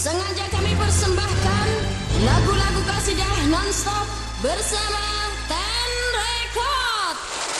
Sengaja kami persembahkan lagu-lagu kasidah non-stop bersama Ten Record.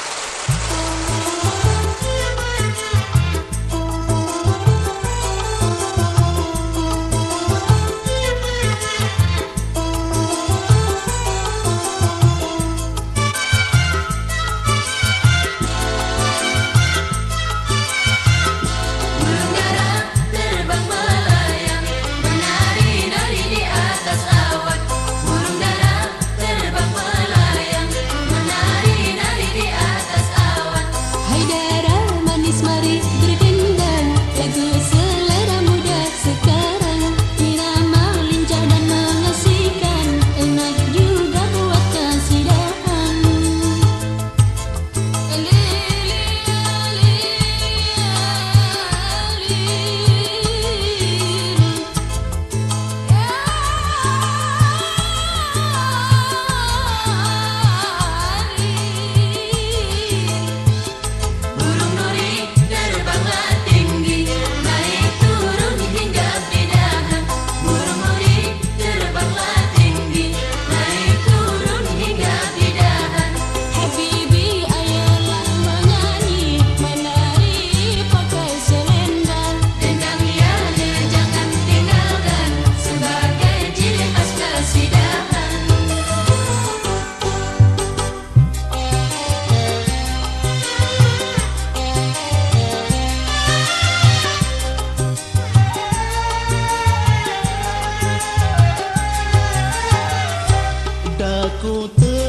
Aku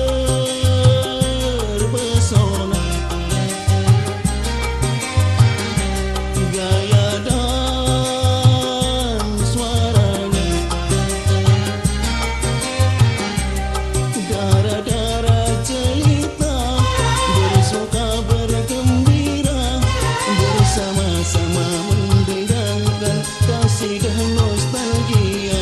terpesona gaya dan suaranya, darah-darah jelita bersuka bergembira, bersama-sama mendendangkan kasih dan nostalgia.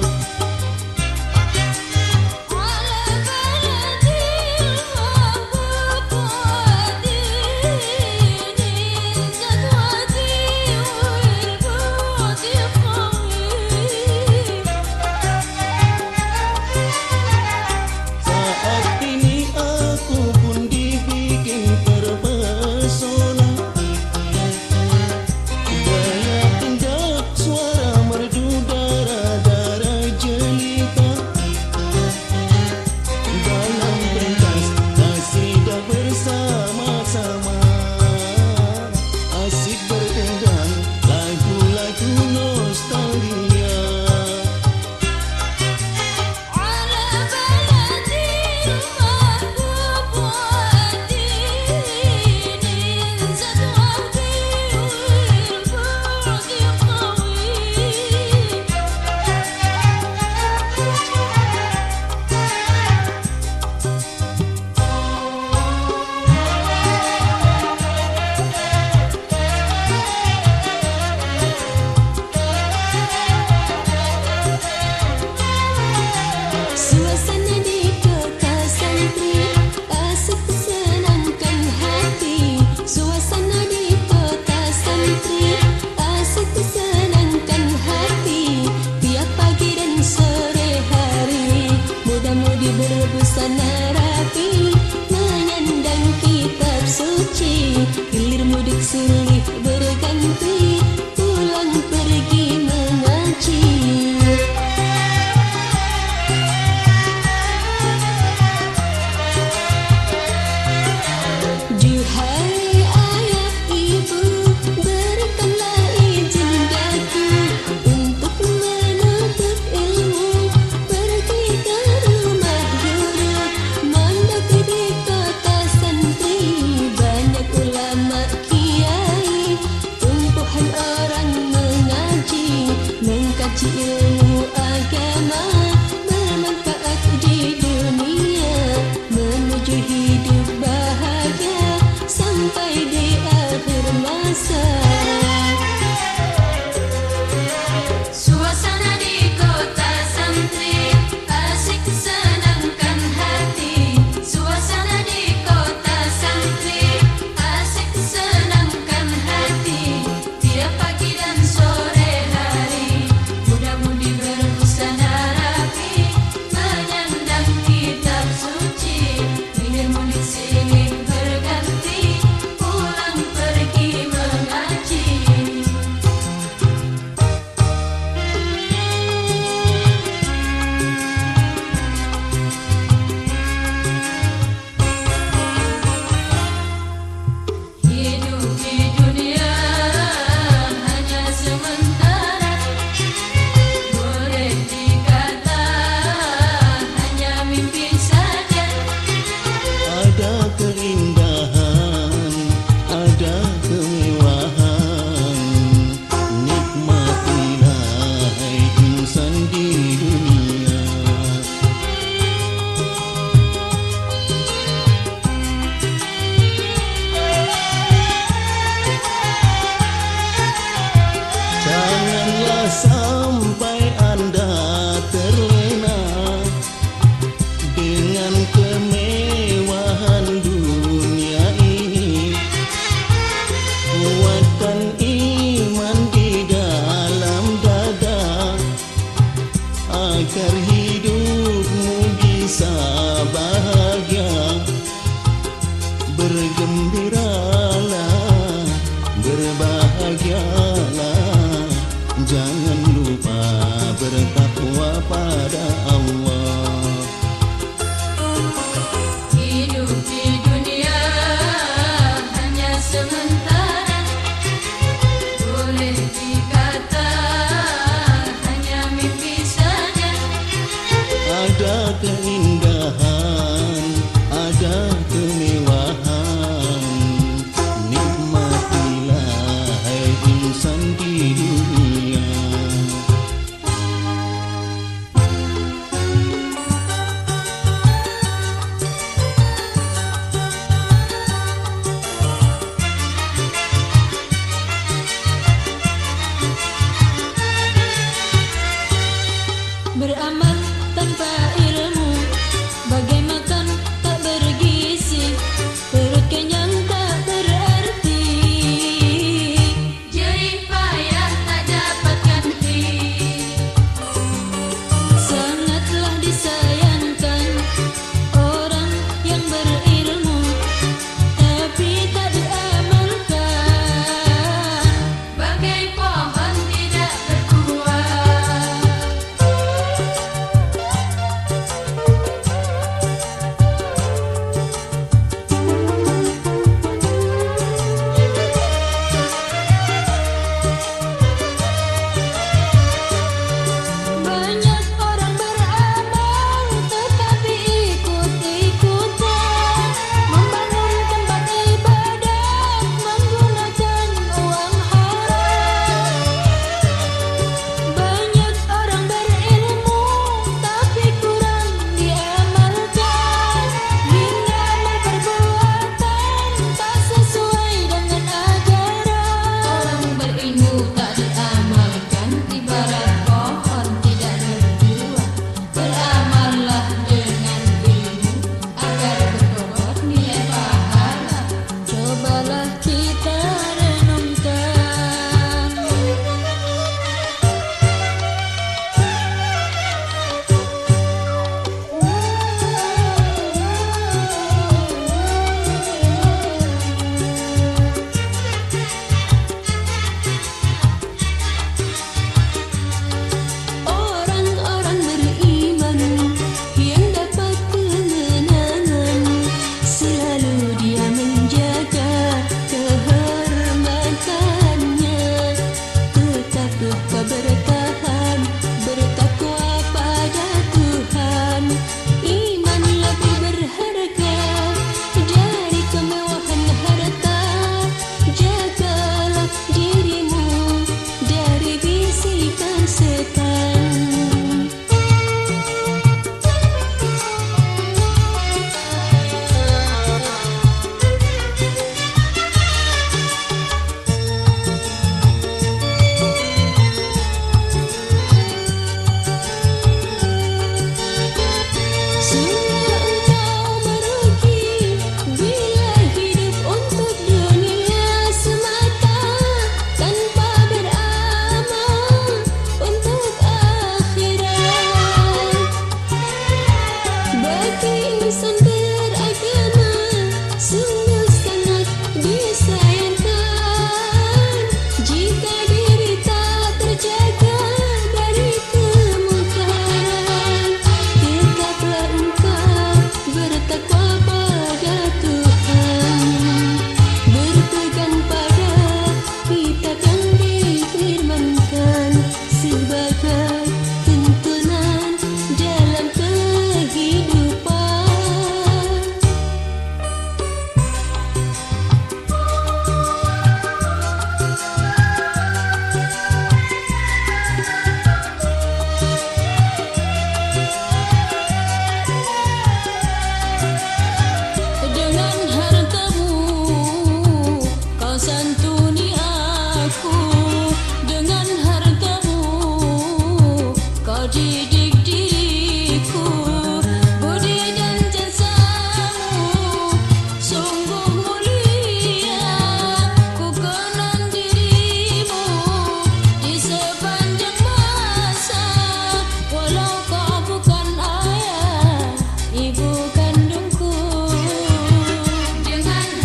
Berbusana rapi, menyandang kitab suci, hilir mudik sulih berganti, pulang pergi mengaji. Duhai ayah ibu, berikanlah izin daku untuk menuntut ilmu, pergi ke rumah guru, mondok di kota santri, banyak ulama kiai, tumpuhan orang mengaji, mengkaji ilmu agama, bermanfaat di dunia, menuju hidup bahagia sampai di akhir masa. Suasana di kota santri asik senangkan hati. Suasana di kota santri asik senangkan hati. Tiap pagi dan sore hari, muda-mudi bergembiralah, berbahagialah, jangan lupa bertakwa pada Allah. Hidup di dunia hanya sementara, boleh dikata hanya mimpi saja. Ada keindahan, ada kemewahan, nikmatilah hai insan di dunia. Beramal tanpa ilmu, bagai makan tak bergizi, perut kenyang tak berarti, jerih payah tak dapat ganti. Sangatlah disayangkan orang yang berilmu tapi tak diamalkan, bagai pohon tidak berbuah. Banyak orang beramal tetapi ikut-ikutan, membangun tempat ibadat menggunakan uang haram. Banyak orang berilmu tapi kurang diamalkan, hingga perbuatan tak sesuai dengan ajaran. Orang berilmu tak diamalkan ibarat pohon tidak berbuah. Beramallah dengan ilmu agar berbuat nilai pahala. Cobalah kita renungkan. Orang-orang beriman yang dapat kemenangan, selalu dia menjaga kehormatannya. Tetaplah kau bertahan, bertakwa pada Tuhan. Iman lebih berharga dari kemewahan harta. Jagalah dirimu dari bisikan setan. Sungguh engkau merugi bila hidup untuk dunia semata, tanpa beramal untuk akhirat. Bagi insan beragama sungguh sangat disayangkan jika diri tak terjaga dari kemungkaran. Tetaplah engkau bertakwa pada Tuhan, berpegang pada kitab yang difirmankan sebagai tuntunan dalam kehidupan. Dengan hartamu kau santuni aku, dengan hartamu kau didik diriku. Budi dan jasamu sungguh mulia, ku kenang dirimu di sepanjang masa. Walau kau bukan ayah ibu kandungku, dengan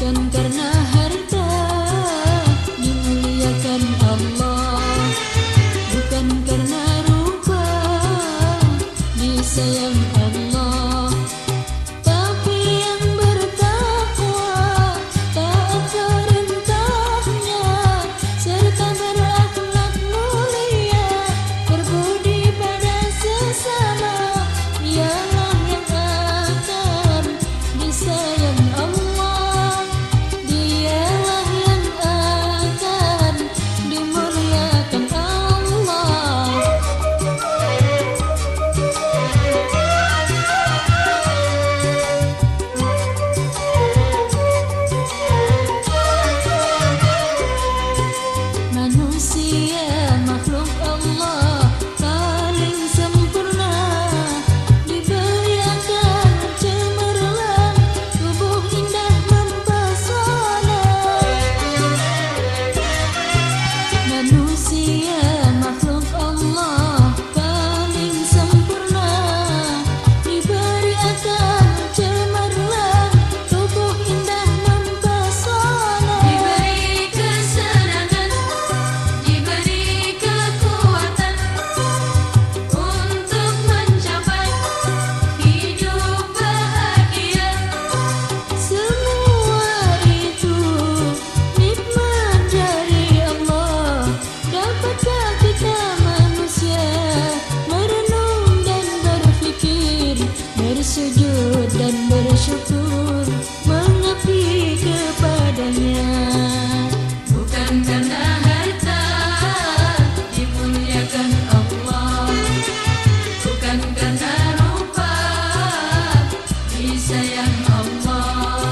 bukan karena harta dimuliakan Allah, bukan karena rupa disayang Allah, tapi yang bertakwa taat perintahnya serta berakhlak mulia, berbudi pada sesama, ialah yang akan disayang Allah, dialah yang akan dimuliakan Allah. Manusia makhluk Allah paling sempurna, diberi akal cemerlang, tubuh indah mempesona. Manusia makhluk Allah paling sempurna, diberi akal cemerlang, tubuh indah mempesona. Diberi kesenangan, diberi kekuatan untuk mencapai hidup bahagia. Semua itu nikmat dari Allah. Dapatkah kita manusia merenung dan berfikir, bersujud dan bersyukur, mengabdi kepadanya? Bukan karena harta dimuliakan Allah, bukan karena rupa disayang Allah.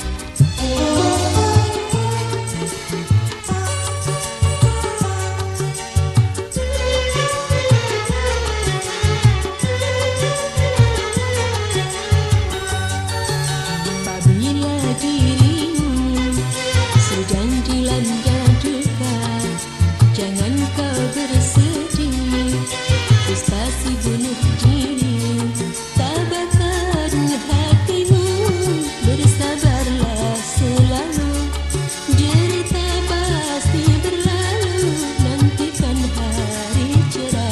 Apabila dirimu sedang dilanda duka, jangan kau bersedih, frustasi bunuh diri, tabahkan hatimu, bersabarlah selalu, derita pasti berlalu, nantikan hari cerah.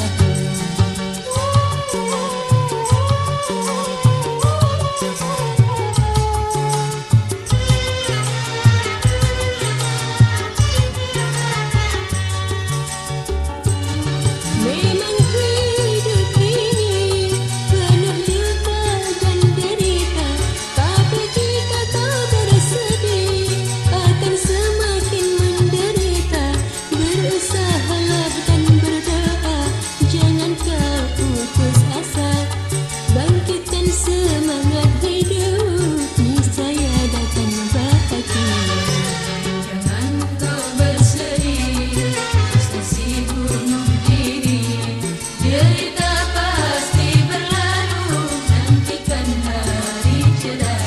Memang hidup ini penuh duka dan derita, tapi jika kau bersedih akan semakin menderita. Berusahalah dan berdoa, jangan kau putus asa, bangkitkan semangat hidup, niscaya datang bahagia. Jangan kau bersedih, frustasi bunuh diri, derita pasti berlalu, nantikan hari cerah.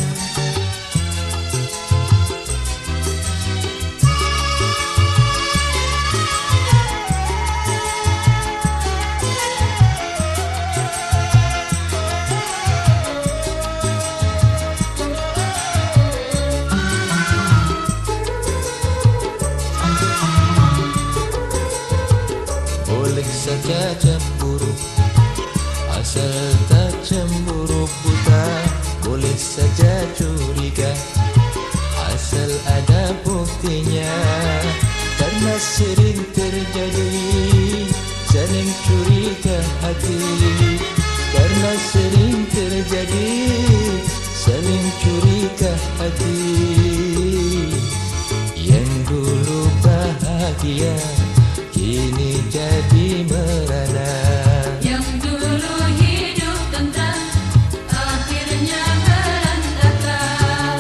Boleh saja cemburu, asal tak cemburu buta. Boleh saja curiga, asal ada buktinya. Karena sering terjadi saling curiga hati, karena sering terjadi saling curiga hati. Yang dulu bahagia kini jadi merana, Yang dulu hidup tentram akhirnya berantakan.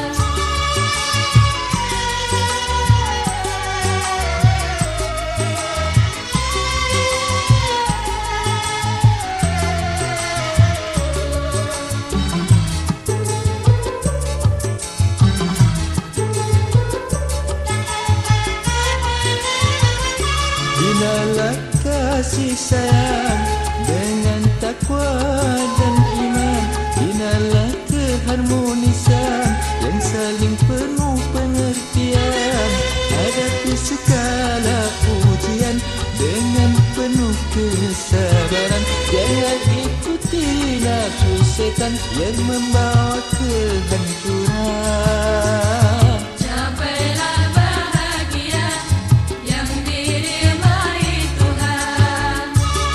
binalah kasih sayang dengan takwa dan iman, binalah keharmonisan yang saling penuh yang membawa kehancuran. Capailah bahagia yang diridhai Tuhan.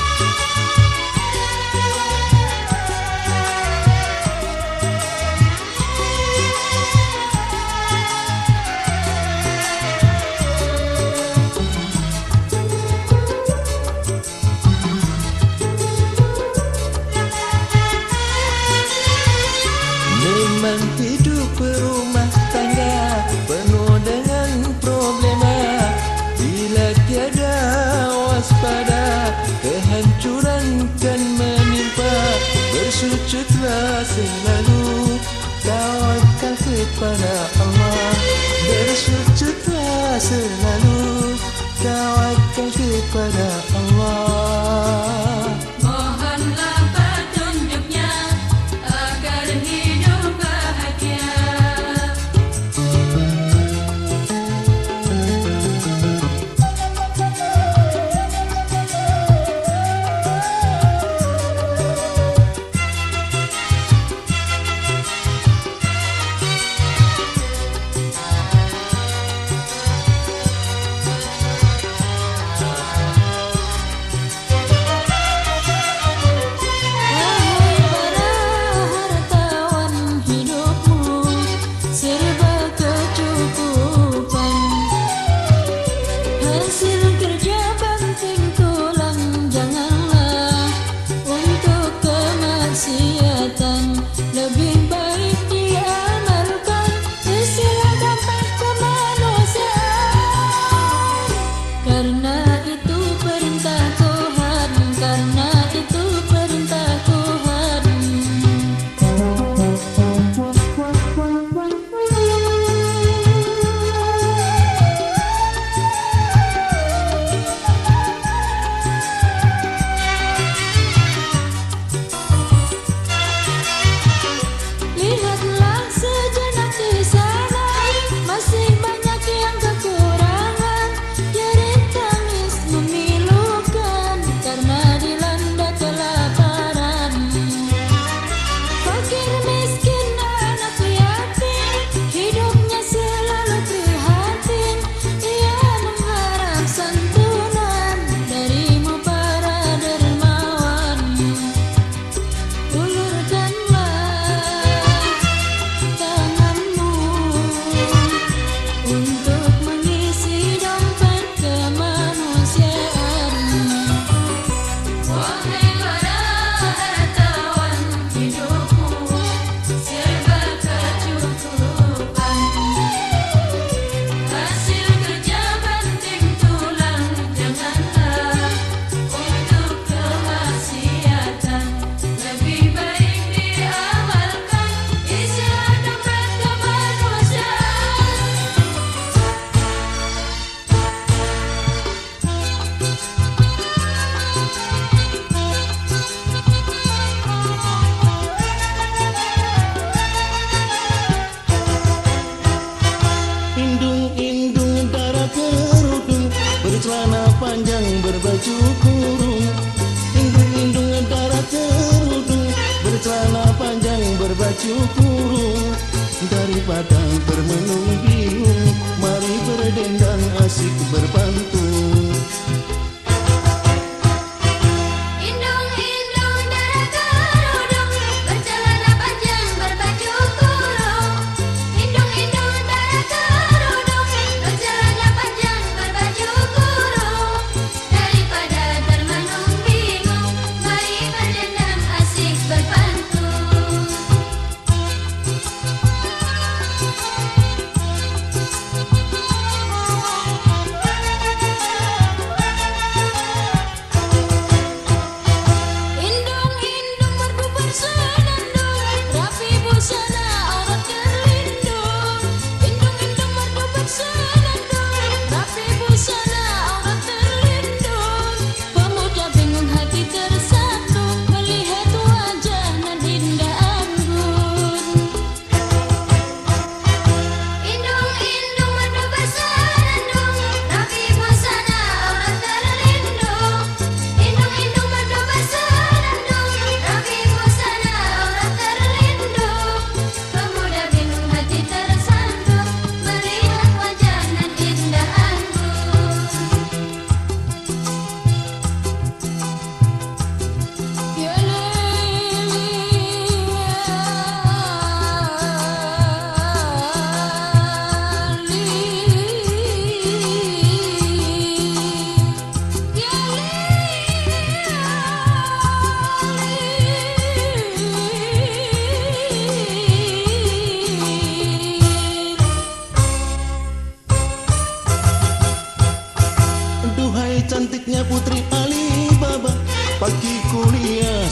Memang hidup berumah tangga penuh dengan problema. Bila tiada waspada, kehancuran kan menimpa. Bersujudlah selalu, tawakal kepada Allah. Bersujudlah selalu, tawakal kepada Allah. Mohonlah petunjuknya agar hidup bahagia. Wahai para hartawan, hidupmu serba kecukupan. Hasil kerja banting tulang, janganlah untuk kemaksiatan. Lebih baik diamalkan istilah dapat kemanusiaan. Karena itu perintah Tuhan, karena itu perintah Tuhan. Lihatlah sejenak di sana, masih banyak yang kekurangan. Jerit tangis memilukan karena dilanda kelaparan. Fakir miskin anak yatim, hidupnya selalu prihatin. Ia mengharap santunan darimu para dermawan. Ulurkanlah tanganmu untuk mengisi dompet kemanusiaan. Wahai para hartawan, hidupmu serba kecukupan. Hasil kerja banting tulang, janganlah untuk kemaksiatan. Lebih baik diamalkan istilah dompet kemanusiaan. Indung-indung darah kerudung, bercelana panjang berbaju kurung. Indung-indung darah kerudung, bercelana panjang berbaju kurung. Daripada bermenung bingung, mari berdendang asik berpantun. Indung-indung darah kerudung, bercelana panjang berbaju kurung. Indung-indung darah kerudung, bercelana panjang berbaju kurung. Daripada termenung bingung, mari berdendang asik berpantun.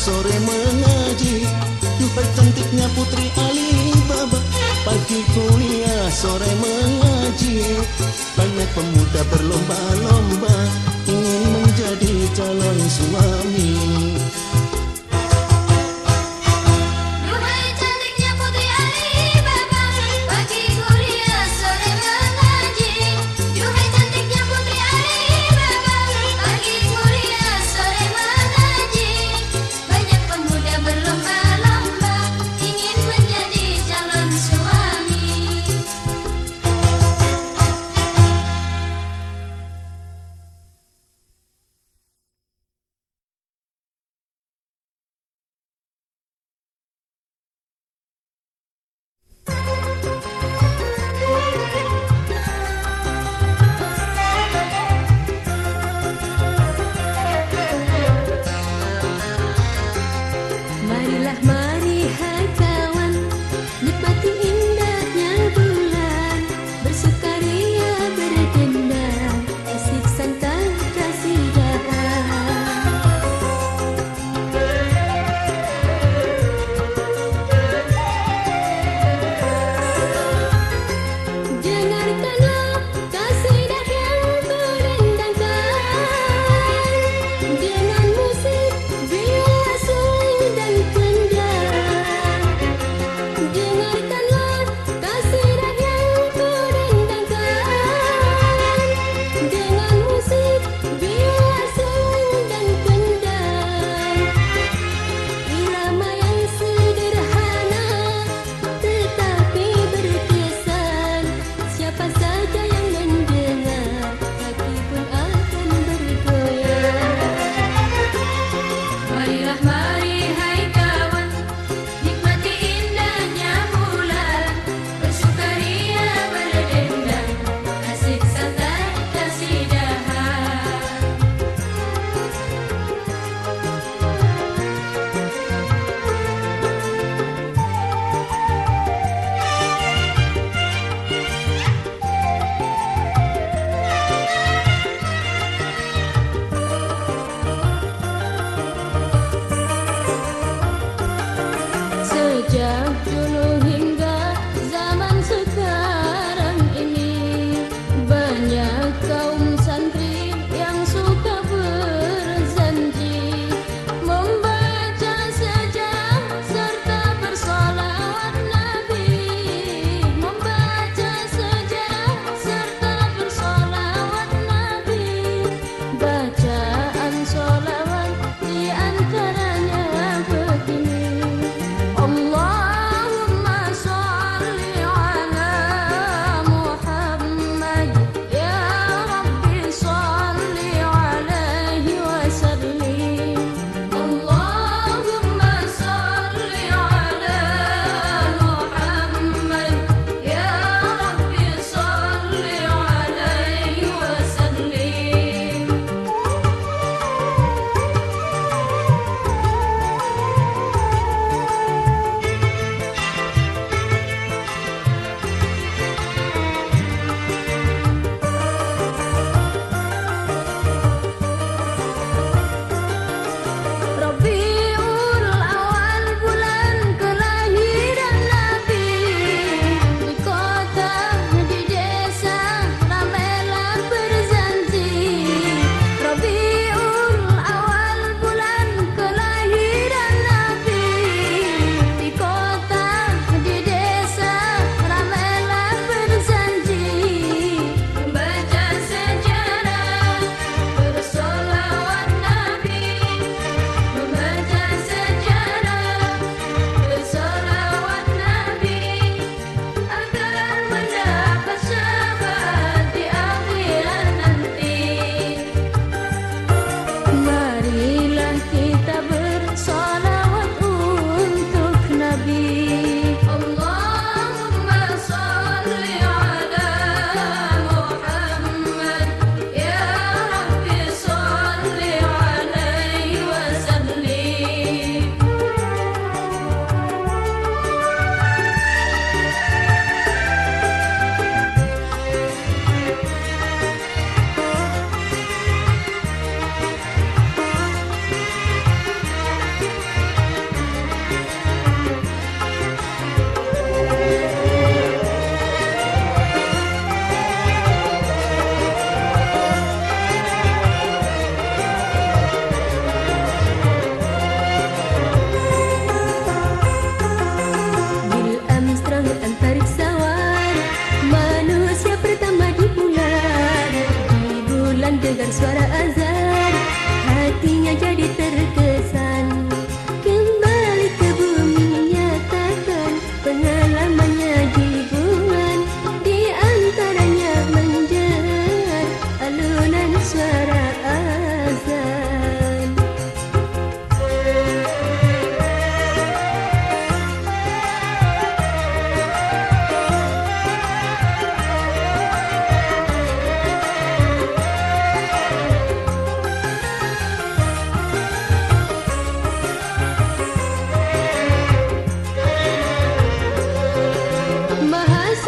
sore mengaji. Duhai cantiknya putri Alibaba, pagi kuliah, sore mengaji. Banyak pemuda berlomba-lomba ingin menjadi calon suami. Duhai cantiknya putri Alibaba, pagi kuliah, sore mengaji. Duhai cantiknya putri Alibaba, pagi kuliah, sore mengaji. Banyak pemuda berlomba-lomba ingin menjadi calon suami.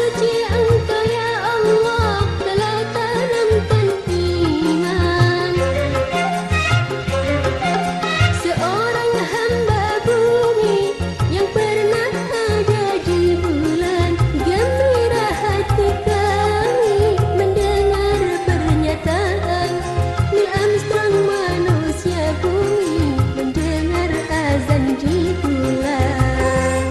suci Engkau ya Allah telah tanamkan iman. Seorang hamba bumi yang pernah ada di bulan, gembira hati kami mendengar pernyataan Neil Armstrong manusia bumi mendengar azan di bulan.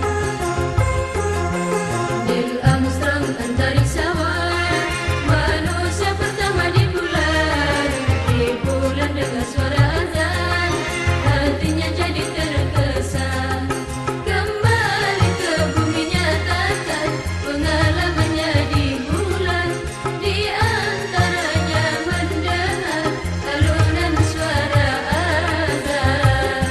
Neil Armstrong antariksawan, manusia pertama di bulan. Di bulan dengar suara azan, hatinya jadi terkesan. Kembali ke bumi nyatakan pengalamannya di bulan. Di antaranya mendengar alunan suara azan.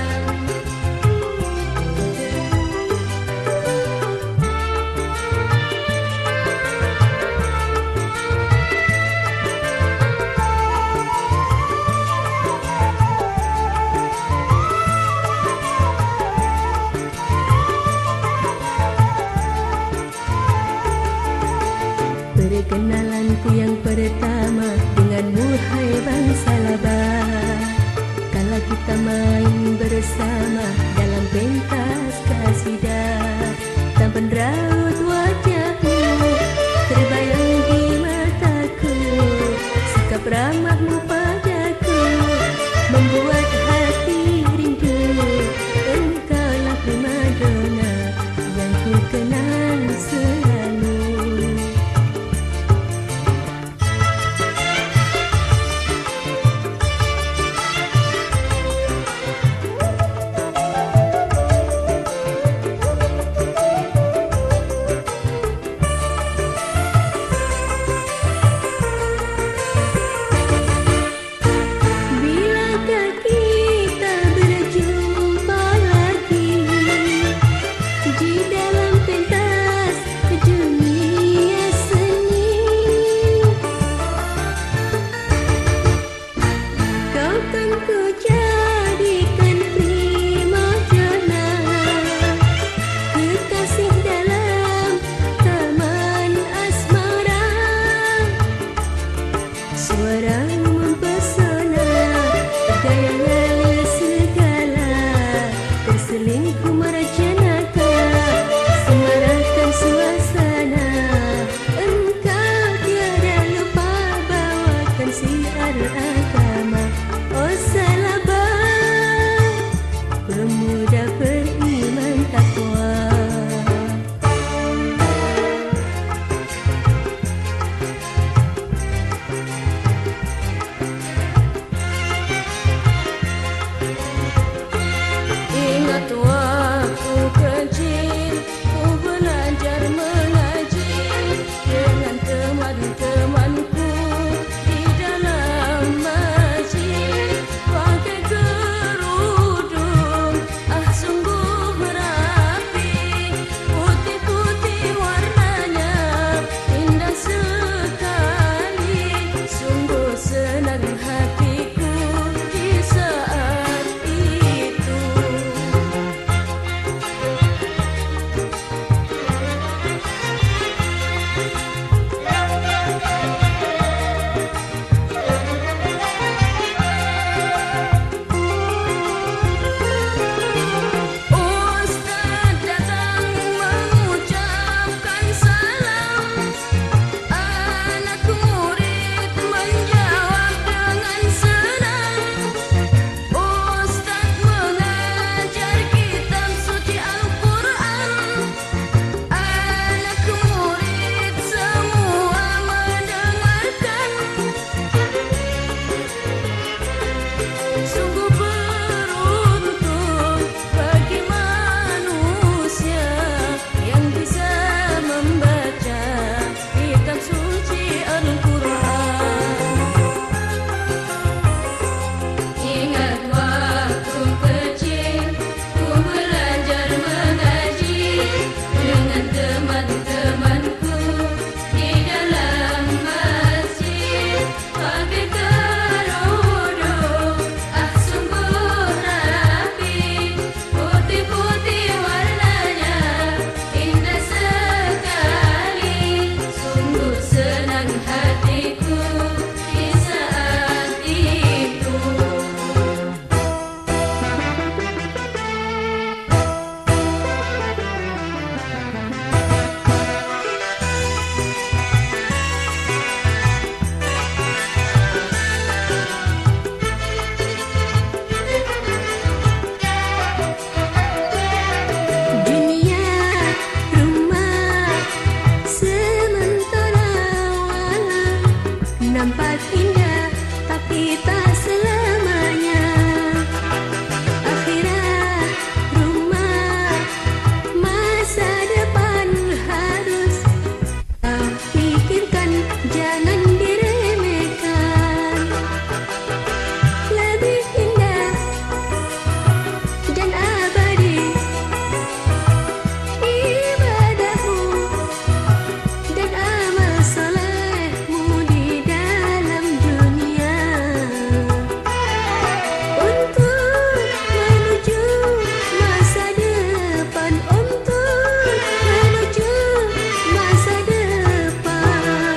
Perkenalanku yang pertama denganmu hai bangsa Labah. Kala kita main bersama dalam pentas kasidah, tampan raut wajahmu terbayang di mataku. Sikap ramahmu padaku membuat hati rindu. Engkaulah primadona yang ku kenal selalu. tapi tak selamanya. Akhirat, rumah, masa depan harus pikirkan, jangan diremehkan. Lebih indah dan abadi ibadahmu dan amal solehmu di dalam dunia. Untuk menuju masa depan, untuk menuju masa depan.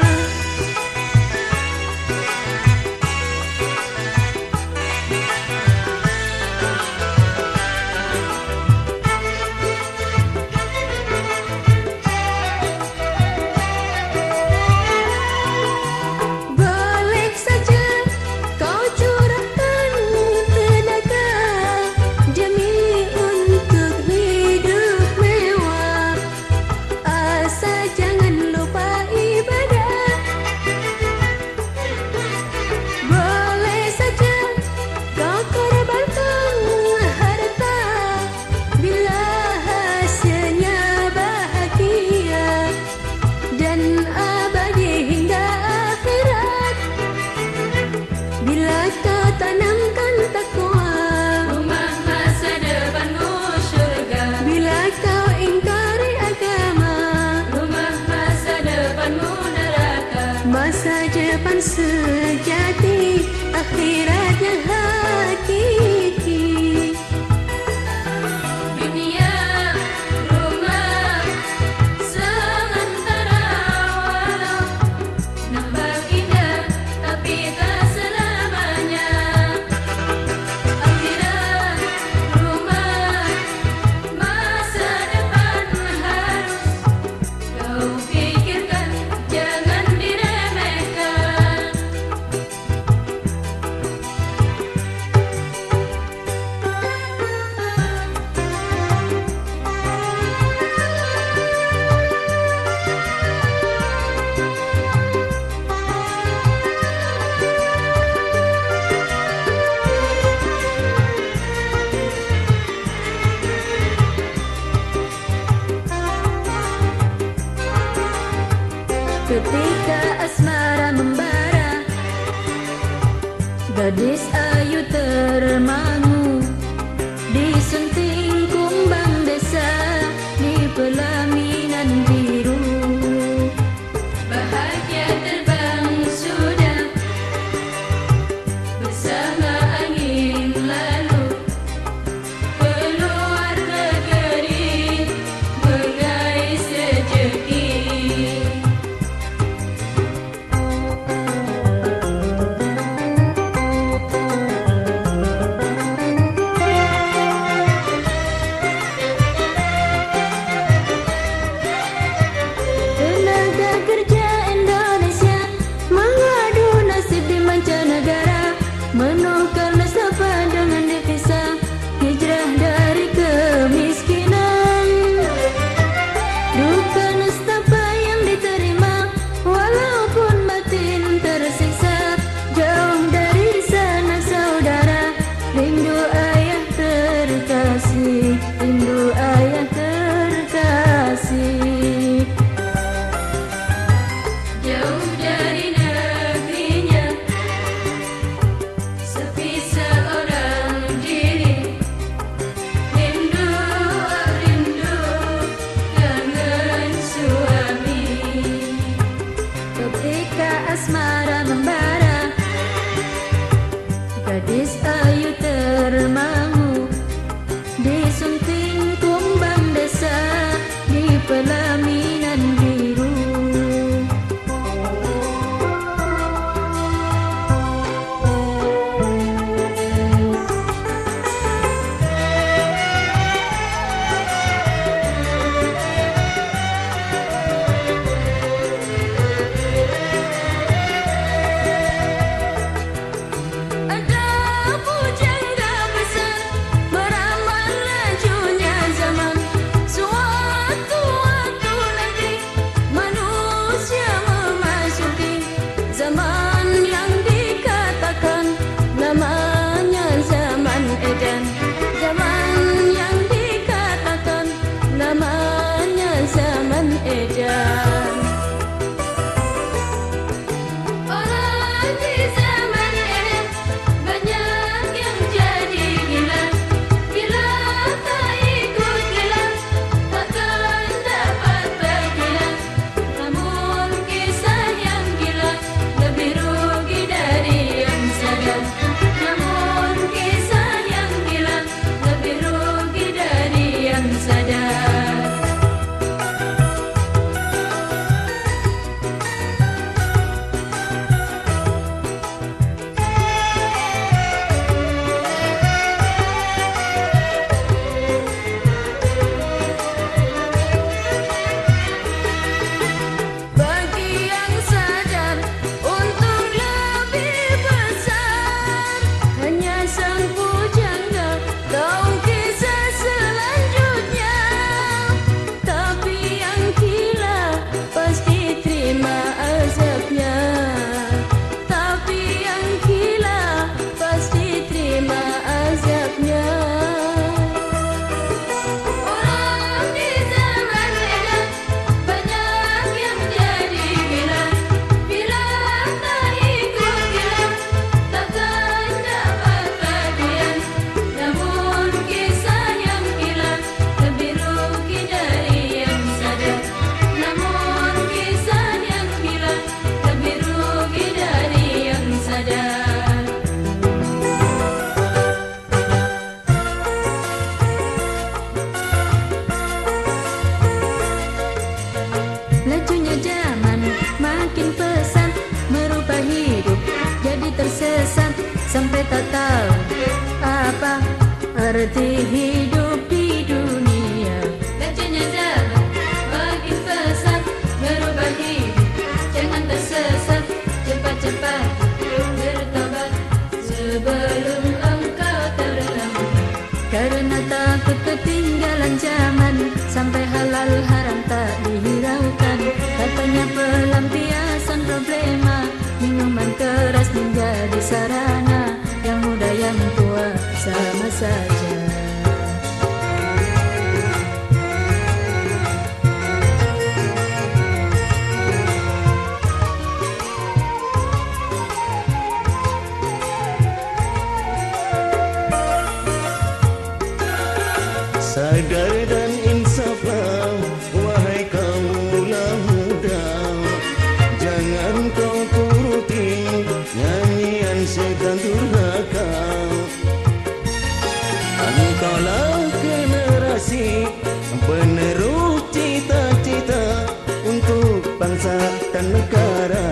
Boleh saja kau curahkan tenaga demi untuk hidup mewah, asal jangan lupa ibadah. Boleh saja kau korbankan harta bila hasilnya bahagia dan abadi hingga akhirat. Bila kau tanamkan takwa, Rumah masa depanmu syurga. bila kau ingkari agama, Rumah masa depanmu neraka. masa depan sejati, akhirat yang hakiki. Dunia rumah sementara, walau nampak indah tapi tak selamanya. Akhirat rumah masa depan harus kau pikirkan, jangan diremehkan. Ketika asmara membara, gadis ayu termangu disunting kumbang desa di pelaminan biru. Bahagia terbang sudah bersama angin lalu, keluar negeri mengais rezeki. makin pesan, merubah hidup jadi tersesat sampai tak tahu apa arti hidup di dunia. Lajunya zaman makin pesat, merubah hidup jangan tersesat, cepat-cepat bertobat sebelum engkau terlambat. Karena takut ketinggalan zaman, sampai halal haram tak dihiraukan. Katanya pelampiasan problema, minuman keras menjadi sarana. Yang muda yang tua sama saja. Sadar dan insaflah, wahai kaum muda, jangan kau turuti nyanyian setan durhaka. Engkaulah generasi penerus cita-cita untuk bangsa dan negara.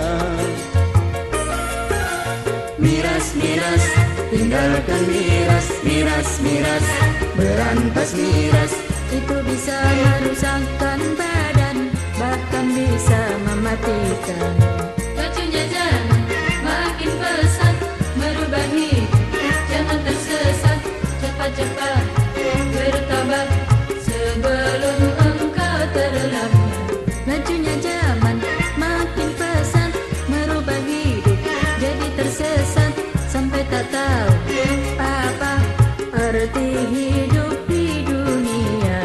Miras-miras, tinggalkan miras, miras-miras, berantas miras. Itu bisa merusakkan badan, bahkan bisa mematikan. Lajunya zaman makin pesat, merubah hidup jangan tersesat, cepat-cepat bertobat sebelum engkau terlambat. Lajunya zaman makin pesat, merubah hidup jadi tersesat sampai tak tahu apa arti hidup di dunia.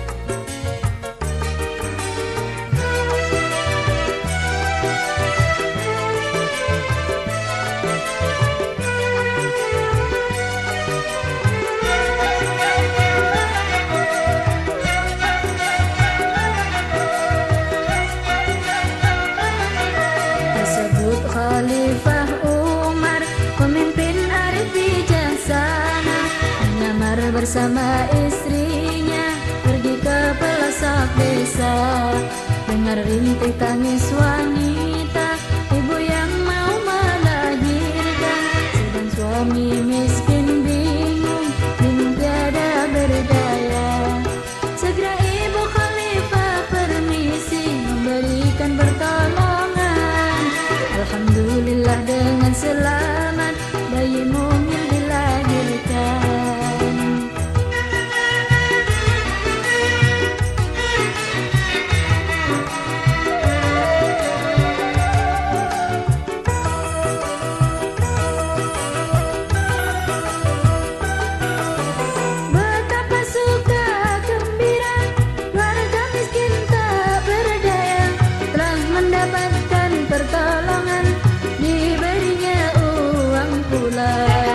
Tersebut Khalifah Umar, pemimpin arif bijaksana, menyamar bersama istrinya pergi ke pelosok desa. Dengar rintih tangis wanita, ibu yang mau melahirkan, sedang suami miskin bingung, bingung tiada berdaya. Segera ibu Khalifah permisi memberikan pertolongan. Alhamdulillah dengan selamat bayi mungil dilahirkan. Betapa suka gembira warga miskin tak berdaya telah mendapatkan pertolongan, diberinya uang pula.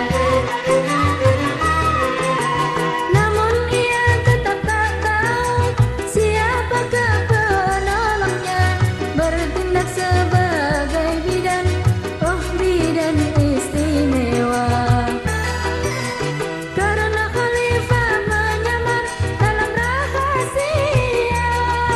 Namun ia tetap tak tahu siapakah penolongnya, bertindak sebagai bidan, oh bidan istimewa. Karena Khalifah menyamar dalam rahasia.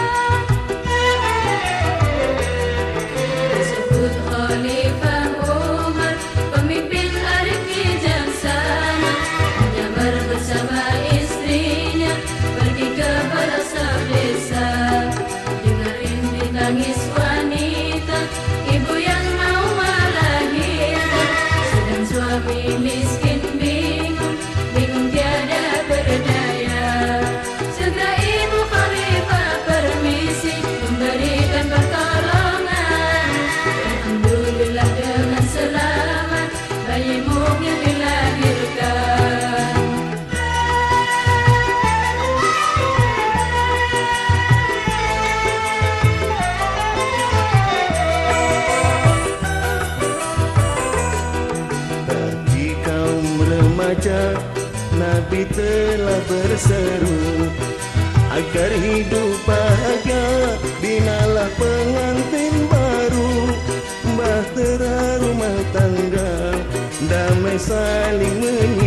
Tersebut Khalifah Umar, pemimpin arif bijaksana, menyamar bersama istrinya pergi ke pelosok desa. Dengar rintih tangis wanita, ibu yang mau melahirkan, sedang suami miskin bingung, bingung tiada berdaya. Segera ibu Khalifah permisi memberikan pertolongan. Alhamdulillah dengan selamat bayi mungil dilahirkan. Bagi kaum remaja, Nabi telah berseru agar hidup bahagia, binalah pengantin baru, bahtera rumah tangga, damai saling menyapa.